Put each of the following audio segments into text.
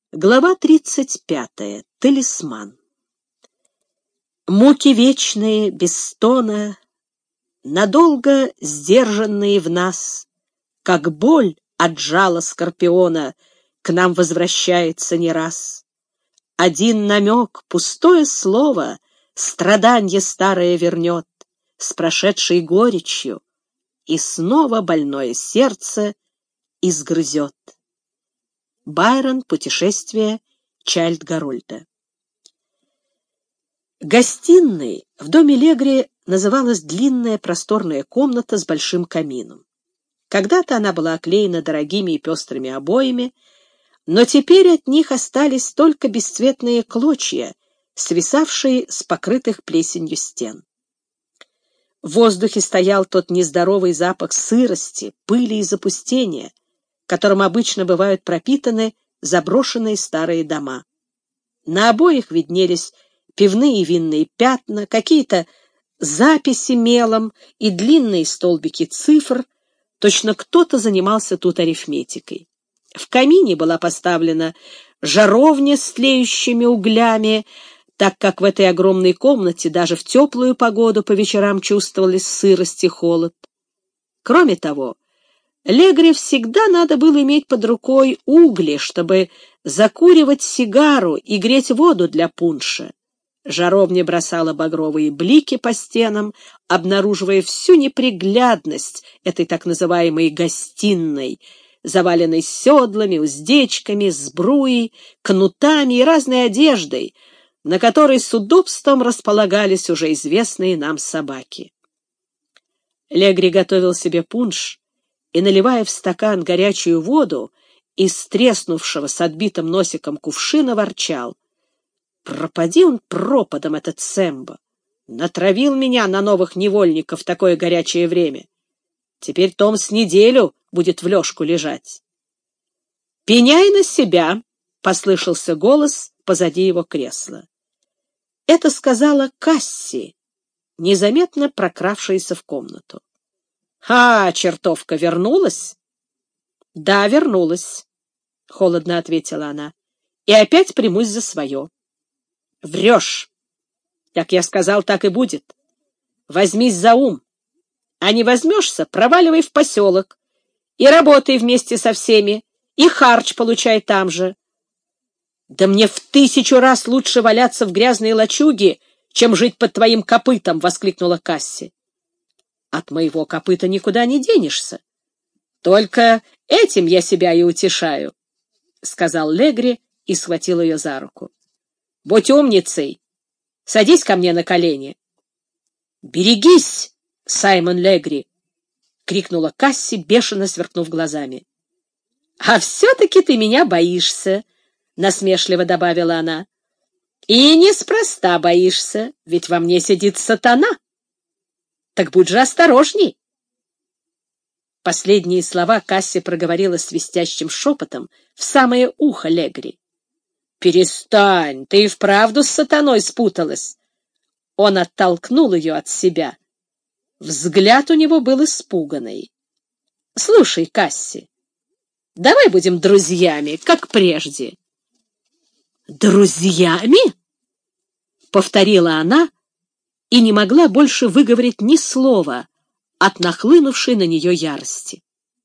Глава 35. Талисман. Муки вечные, без стона, надолго сдержанные в нас, как боль от жала скорпиона, к нам возвращается не раз. Один намек, пустое слово, страданье старое вернет с прошедшей горечью, и снова больное сердце изгрызет. Байрон. Путешествие Чайльд-Гарольда. Гостиной в доме Легри называлась длинная просторная комната с большим камином. Когда-то она была оклеена дорогими и пестрыми обоями, но теперь от них остались только бесцветные клочья, свисавшие с покрытых плесенью стен. В воздухе стоял тот нездоровый запах сырости, пыли и запустения, которым обычно бывают пропитаны заброшенные старые дома. На обоях виднелись пивные и винные пятна, какие-то записи мелом и длинные столбики цифр, точно кто-то занимался тут арифметикой. В камине была поставлена жаровня с тлеющими углями, так как в этой огромной комнате даже в теплую погоду по вечерам чувствовались сырость и холод. Кроме того, Легри всегда надо было иметь под рукой угли, чтобы закуривать сигару и греть воду для пунша. Жаровня бросала багровые блики по стенам, обнаруживая всю неприглядность этой так называемой гостиной, заваленной седлами, уздечками, сбруей, кнутами и разной одеждой, на которой с удобством располагались уже известные нам собаки. Легри готовил себе пунш и, наливая в стакан горячую воду, из треснувшего с отбитым носиком кувшина ворчал: «Пропади он пропадом, этот Сэмбо! Натравил меня на новых невольников в такое горячее время. Теперь Том с неделю будет в лёжку лежать». «Пеняй на себя!» — послышался голос позади его кресла. Это сказала Касси, незаметно прокравшаяся в комнату. Чертовка вернулась?» «Да, вернулась», — холодно ответила она. «И опять примусь за свое». «Врешь. Как я сказал, так и будет. Возьмись за ум. А не возьмешься, проваливай в поселок и работай вместе со всеми, и харч получай там же». «Да мне в 1000 раз лучше валяться в грязной лачуге, чем жить под твоим копытом», — воскликнула Касси. «От моего копыта никуда не денешься. Только этим я себя и утешаю», — сказал Легри и схватил ее за руку. «Будь умницей. Садись ко мне на колени». «Берегись, Саймон Легри!» — крикнула Касси, бешено сверкнув глазами. «А все-таки ты меня боишься», — насмешливо добавила она. «И неспроста боишься, ведь во мне сидит сатана. Так будь же осторожней». Последние слова Касси проговорила свистящим шепотом в самое ухо Легри. «Перестань, ты и вправду с сатаной спуталась». Он оттолкнул ее от себя. Взгляд у него был испуганный. «Слушай, Касси, давай будем друзьями, как прежде». «Друзьями?» — повторила она и не могла больше выговорить ни слова от нахлынувшей на нее ярости.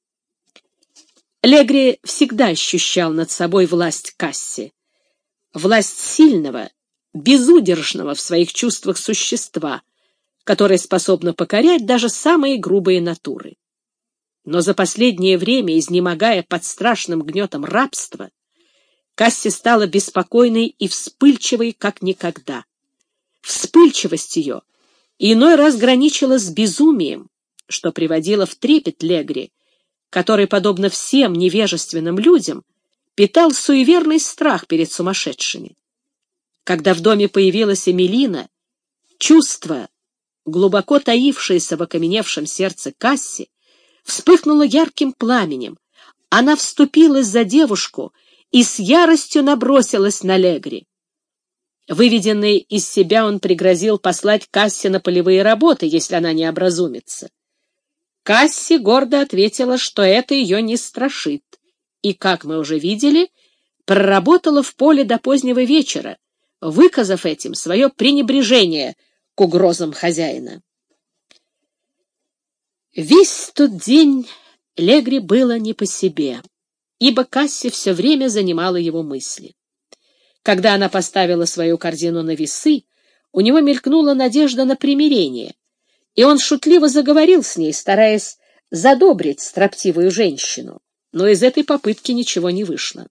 Легри всегда ощущал над собой власть Касси, власть сильного, безудержного в своих чувствах существа, которое способно покорять даже самые грубые натуры. Но за последнее время, изнемогая под страшным гнетом рабства, Касси стала беспокойной и вспыльчивой, как никогда. Вспыльчивость ее иной раз граничила с безумием, что приводило в трепет Легри, который, подобно всем невежественным людям, питал суеверный страх перед сумасшедшими. Когда в доме появилась Эмилина, чувство, глубоко таившееся в окаменевшем сердце Касси, вспыхнуло ярким пламенем. Она вступилась за девушку и с яростью набросилась на Легри. Выведенный из себя, он пригрозил послать Касси на полевые работы, если она не образумится. Касси гордо ответила, что это ее не страшит, и, как мы уже видели, проработала в поле до позднего вечера, выказав этим свое пренебрежение к угрозам хозяина. Весь тот день Легри было не по себе, ибо Касси все время занимала его мысли. Когда она поставила свою корзину на весы, у него мелькнула надежда на примирение, и он шутливо заговорил с ней, стараясь задобрить строптивую женщину, но из этой попытки ничего не вышло.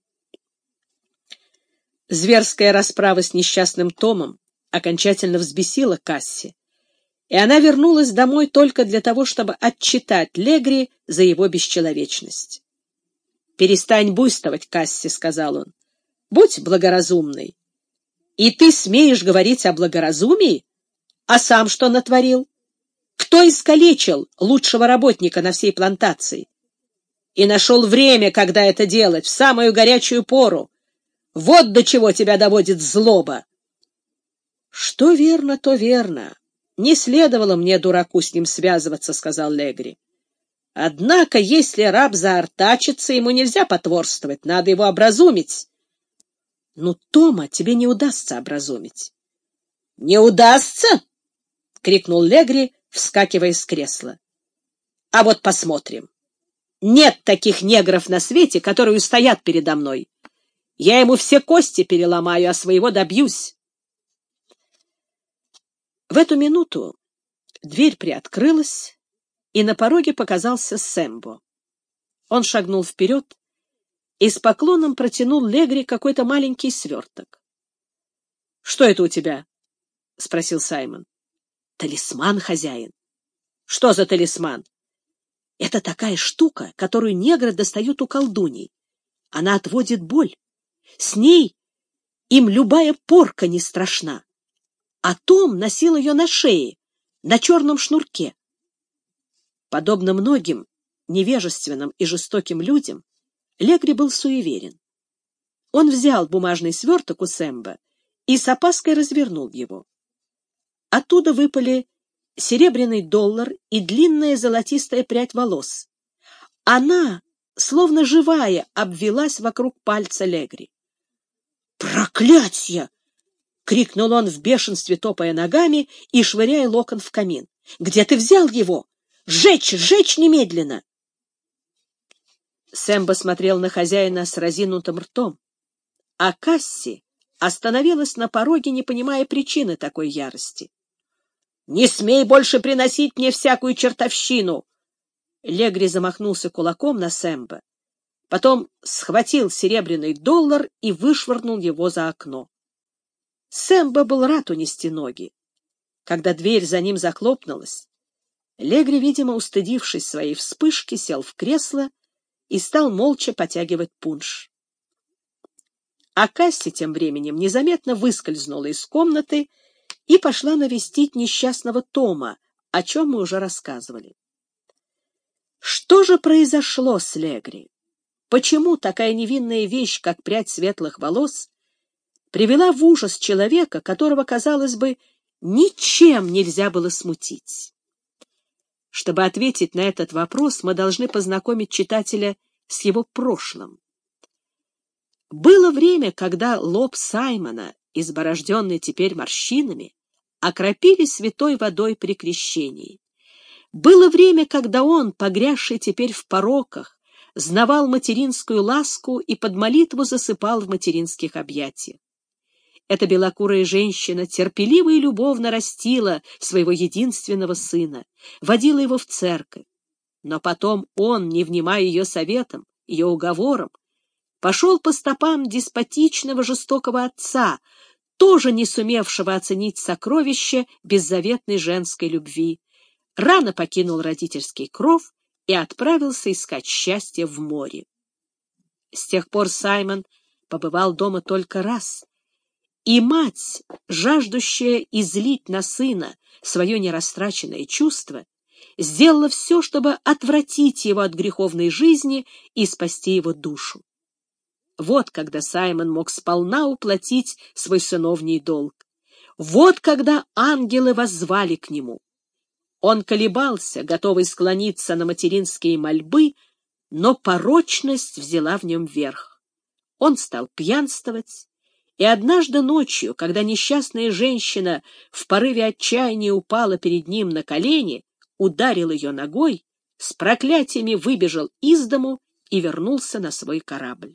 Зверская расправа с несчастным Томом окончательно взбесила Касси, и она вернулась домой только для того, чтобы отчитать Легри за его бесчеловечность. «Перестань буйствовать, Касси», — сказал он. «Будь благоразумной. И ты смеешь говорить о благоразумии? А сам что натворил? Кто искалечил лучшего работника на всей плантации? И нашел время, когда это делать, в самую горячую пору. Вот до чего тебя доводит злоба». «Что верно, то верно. Не следовало мне, дураку, с ним связываться», — сказал Легри. «Однако, если раб заортачится, ему нельзя потворствовать, надо его образумить». «Ну, Тома тебе не удастся образумить». «Не удастся?» — крикнул Легри, вскакивая с кресла. «А вот посмотрим. Нет таких негров на свете, которые устоят передо мной. Я ему все кости переломаю, а своего добьюсь». В эту минуту дверь приоткрылась, и на пороге показался Сэмбо. Он шагнул вперед и с поклоном протянул Легри какой-то маленький сверток. — Что это у тебя? — спросил Саймон. — Талисман, хозяин. — Что за талисман? — Это такая штука, которую негры достают у колдуней. Она отводит боль. С ней им любая порка не страшна. А Том носил ее на шее, на черном шнурке. Подобно многим невежественным и жестоким людям, Легри был суеверен. Он взял бумажный сверток у Сэмбо и с опаской развернул его. Оттуда выпали серебряный $1 и длинная золотистая прядь волос. Она, словно живая, обвелась вокруг пальца Легри. «Проклятье!» — крикнул он в бешенстве, топая ногами и швыряя локон в камин. «Где ты взял его? Сжечь! Сжечь немедленно!» Сэмбо смотрел на хозяина с разинутым ртом, а Касси остановилась на пороге, не понимая причины такой ярости. «Не смей больше приносить мне всякую чертовщину!» Легри замахнулся кулаком на Сэмбо, потом схватил серебряный $1 и вышвырнул его за окно. Сэмбо был рад унести ноги. Когда дверь за ним захлопнулась, Легри, видимо, устыдившись своей вспышки, сел в кресло и стал молча потягивать пунш. А Касси тем временем незаметно выскользнула из комнаты и пошла навестить несчастного Тома, о чем мы уже рассказывали. Что же произошло с Легри? Почему такая невинная вещь, как прядь светлых волос, привела в ужас человека, которого, казалось бы, ничем нельзя было смутить? Чтобы ответить на этот вопрос, мы должны познакомить читателя с его прошлым. Было время, когда лоб Саймона, изборожденный теперь морщинами, окропили святой водой при крещении. Было время, когда он, погрязший теперь в пороках, знавал материнскую ласку и под молитву засыпал в материнских объятиях. Эта белокурая женщина терпеливо и любовно растила своего единственного сына, водила его в церковь. Но потом он, не внимая ее советам, ее уговорам, пошел по стопам деспотичного жестокого отца, тоже не сумевшего оценить сокровище беззаветной женской любви, рано покинул родительский кров и отправился искать счастье в море. С тех пор Саймон побывал дома только раз, и мать, жаждущая излить на сына свое нерастраченное чувство, сделала все, чтобы отвратить его от греховной жизни и спасти его душу. Вот когда Саймон мог сполна уплатить свой сыновний долг. Вот когда ангелы воззвали к нему. Он колебался, готовый склониться на материнские мольбы, но порочность взяла в нем верх. Он стал пьянствовать, и однажды ночью, когда несчастная женщина в порыве отчаяния упала перед ним на колени, ударил ее ногой, с проклятиями выбежал из дому и вернулся на свой корабль.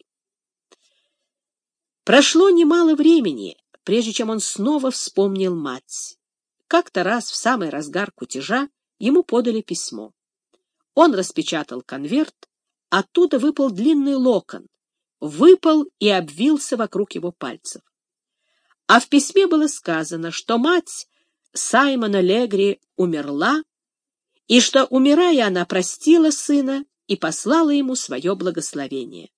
Прошло немало времени, прежде чем он снова вспомнил мать. Как-то раз в самый разгар кутежа ему подали письмо. Он распечатал конверт, оттуда выпал длинный локон, выпал и обвился вокруг его пальцев. А в письме было сказано, что мать Саймона Легри умерла, и что, умирая, она простила сына и послала ему свое благословение.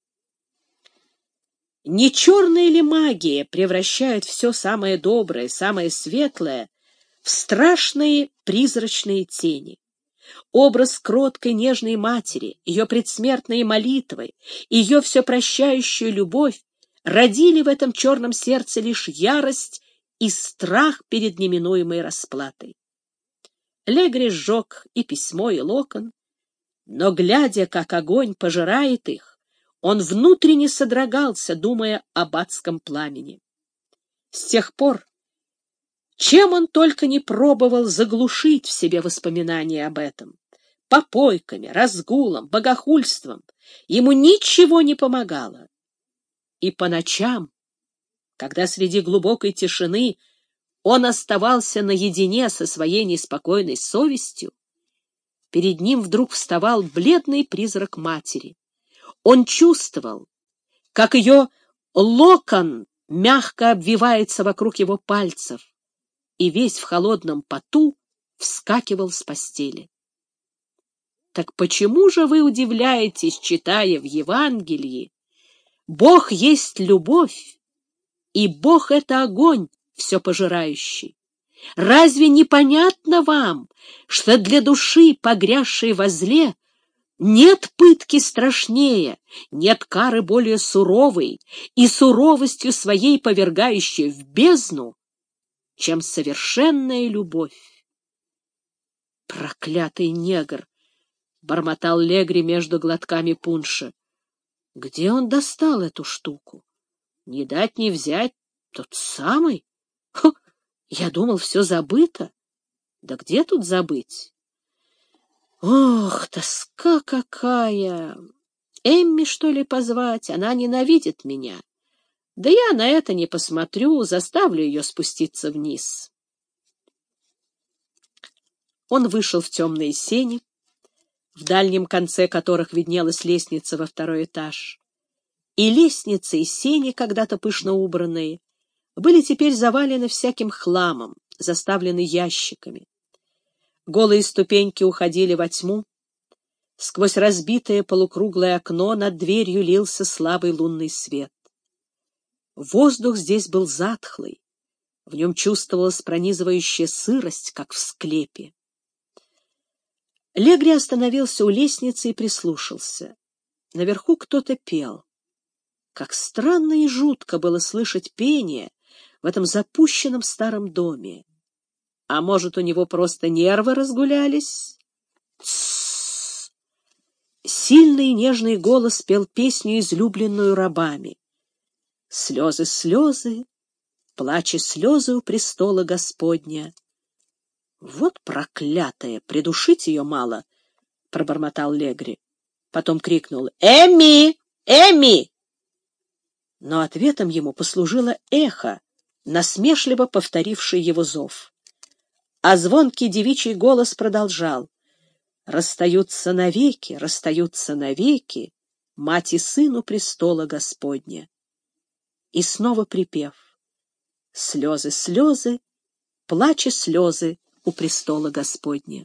Не черная ли магия превращает все самое доброе, самое светлое в страшные призрачные тени? Образ кроткой нежной матери, ее предсмертные молитвы, ее все прощающую любовь родили в этом черном сердце лишь ярость и страх перед неминуемой расплатой. Легри сжег и письмо, и локон, но, глядя, как огонь пожирает их, он внутренне содрогался, думая об адском пламени. С тех пор, чем он только не пробовал заглушить в себе воспоминания об этом, попойками, разгулом, богохульством, ему ничего не помогало. И по ночам, когда среди глубокой тишины он оставался наедине со своей неспокойной совестью, перед ним вдруг вставал бледный призрак матери. Он чувствовал, как ее локон мягко обвивается вокруг его пальцев, и весь в холодном поту вскакивал с постели. Так почему же вы удивляетесь, читая в Евангелии: Бог есть любовь, и Бог — это огонь все пожирающий? Разве непонятно вам, что для души, погрязшей во зле, нет пытки страшнее, нет кары более суровой и суровостью своей повергающей в бездну, чем совершенная любовь? Проклятый негр! — бормотал Легри между глотками пунша. Где он достал эту штуку? Не дать не взять тот самый? Хо, я думал, все забыто. Да где тут забыть? Ох, тоска какая! Эмми, что ли, позвать? Она ненавидит меня. Да я на это не посмотрю, заставлю ее спуститься вниз. Он вышел в темные сени, в дальнем конце которых виднелась лестница во второй этаж. И лестница, и сени, когда-то пышно убранные, были теперь завалены всяким хламом, заставлены ящиками. Голые ступеньки уходили во тьму. Сквозь разбитое полукруглое окно над дверью лился слабый лунный свет. Воздух здесь был затхлый, в нем чувствовалась пронизывающая сырость, как в склепе. Легри остановился у лестницы и прислушался. Наверху кто-то пел. Как странно и жутко было слышать пение в этом запущенном старом доме. А может, у него просто нервы разгулялись? Тссс! Сильный и нежный голос пел песню, излюбленную рабами. Слезы, слезы, плачь и слезы у престола Господня. Вот проклятая, придушить ее мало, — пробормотал Легри. Потом крикнул: «Эмми! Эмми!» Но ответом ему послужило эхо, насмешливо повторившее его зов. А звонкий девичий голос продолжал: «Расстаются навеки, мать и сыну престола Господня». И снова припев: «Слезы, слезы, плачь и слезы у престола Господня».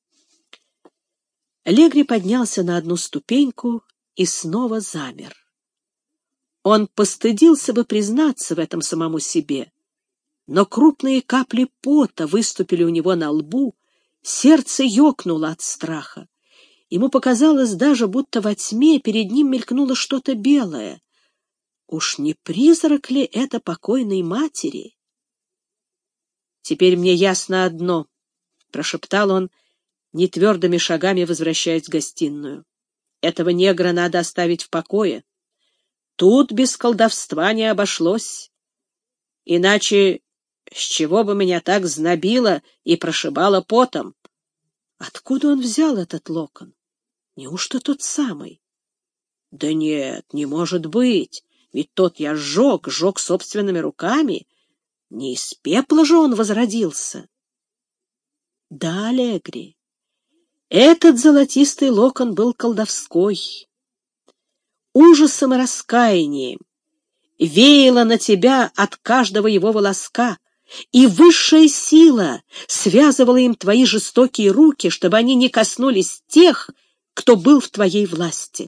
Легри поднялся на одну ступеньку и снова замер. Он постыдился бы признаться в этом самому себе, но крупные капли пота выступили у него на лбу, сердце ёкнуло от страха. Ему показалось даже, будто во тьме перед ним мелькнуло что-то белое. Уж не призрак ли это покойной матери? «Теперь мне ясно одно», — прошептал он, нетвердыми шагами возвращаясь в гостиную. «Этого негра надо оставить в покое. тут без колдовства не обошлось. Иначе с чего бы меня так знобило и прошибало потом? Откуда он взял этот локон? Неужто тот самый? Да нет, не может быть, ведь тот я сжег собственными руками. Не из пепла же он возродился. Да, Аллегри, этот золотистый локон был колдовской. Ужасом и раскаянием веяло на тебя от каждого его волоска, и высшая сила связывала им твои жестокие руки, чтобы они не коснулись тех, кто был в твоей власти.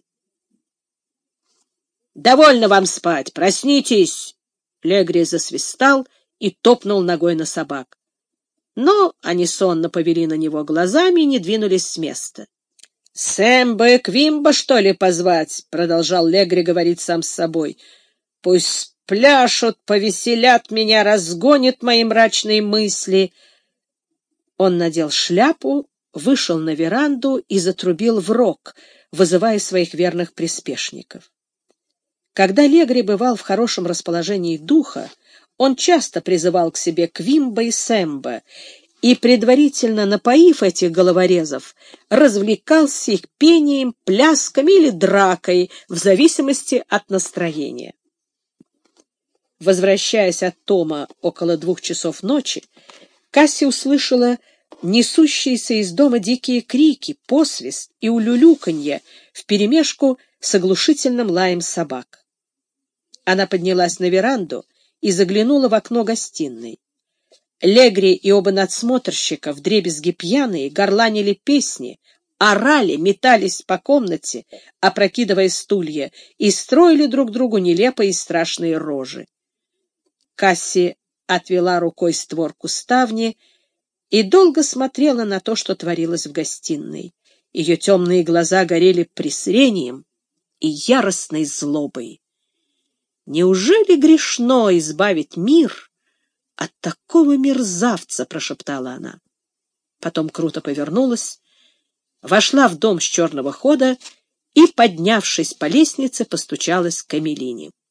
«Довольно вам спать! Проснитесь!» Легри засвистал и топнул ногой на собак. Но они сонно повели на него глазами и не двинулись с места. «Сэмбо и Квимбо, что ли, позвать?» — продолжал Легри говорить сам с собой. «Пусть спляшут, повеселят меня, разгонят мои мрачные мысли». Он надел шляпу, вышел на веранду и затрубил в рог, вызывая своих верных приспешников. Когда Легри бывал в хорошем расположении духа, он часто призывал к себе Квимбо и Сэмбо и, предварительно напоив этих головорезов, развлекался их пением, плясками или дракой, в зависимости от настроения. Возвращаясь от Тома около 2 часов ночи, Касси услышала несущиеся из дома дикие крики, посвист и улюлюканье вперемешку с оглушительным лаем собак. Она поднялась на веранду и заглянула в окно гостиной. Легри и оба надсмотрщика, вдребезги пьяные, горланили песни, орали, метались по комнате, опрокидывая стулья, и строили друг другу нелепые и страшные рожи. Касси отвела рукой створку ставни и долго смотрела на то, что творилось в гостиной. Ее темные глаза горели презрением и яростной злобой. «Неужели грешно избавить мир от такого мерзавца?» — прошептала она. Потом круто повернулась, вошла в дом с черного хода и, поднявшись по лестнице, постучалась к Эмилине.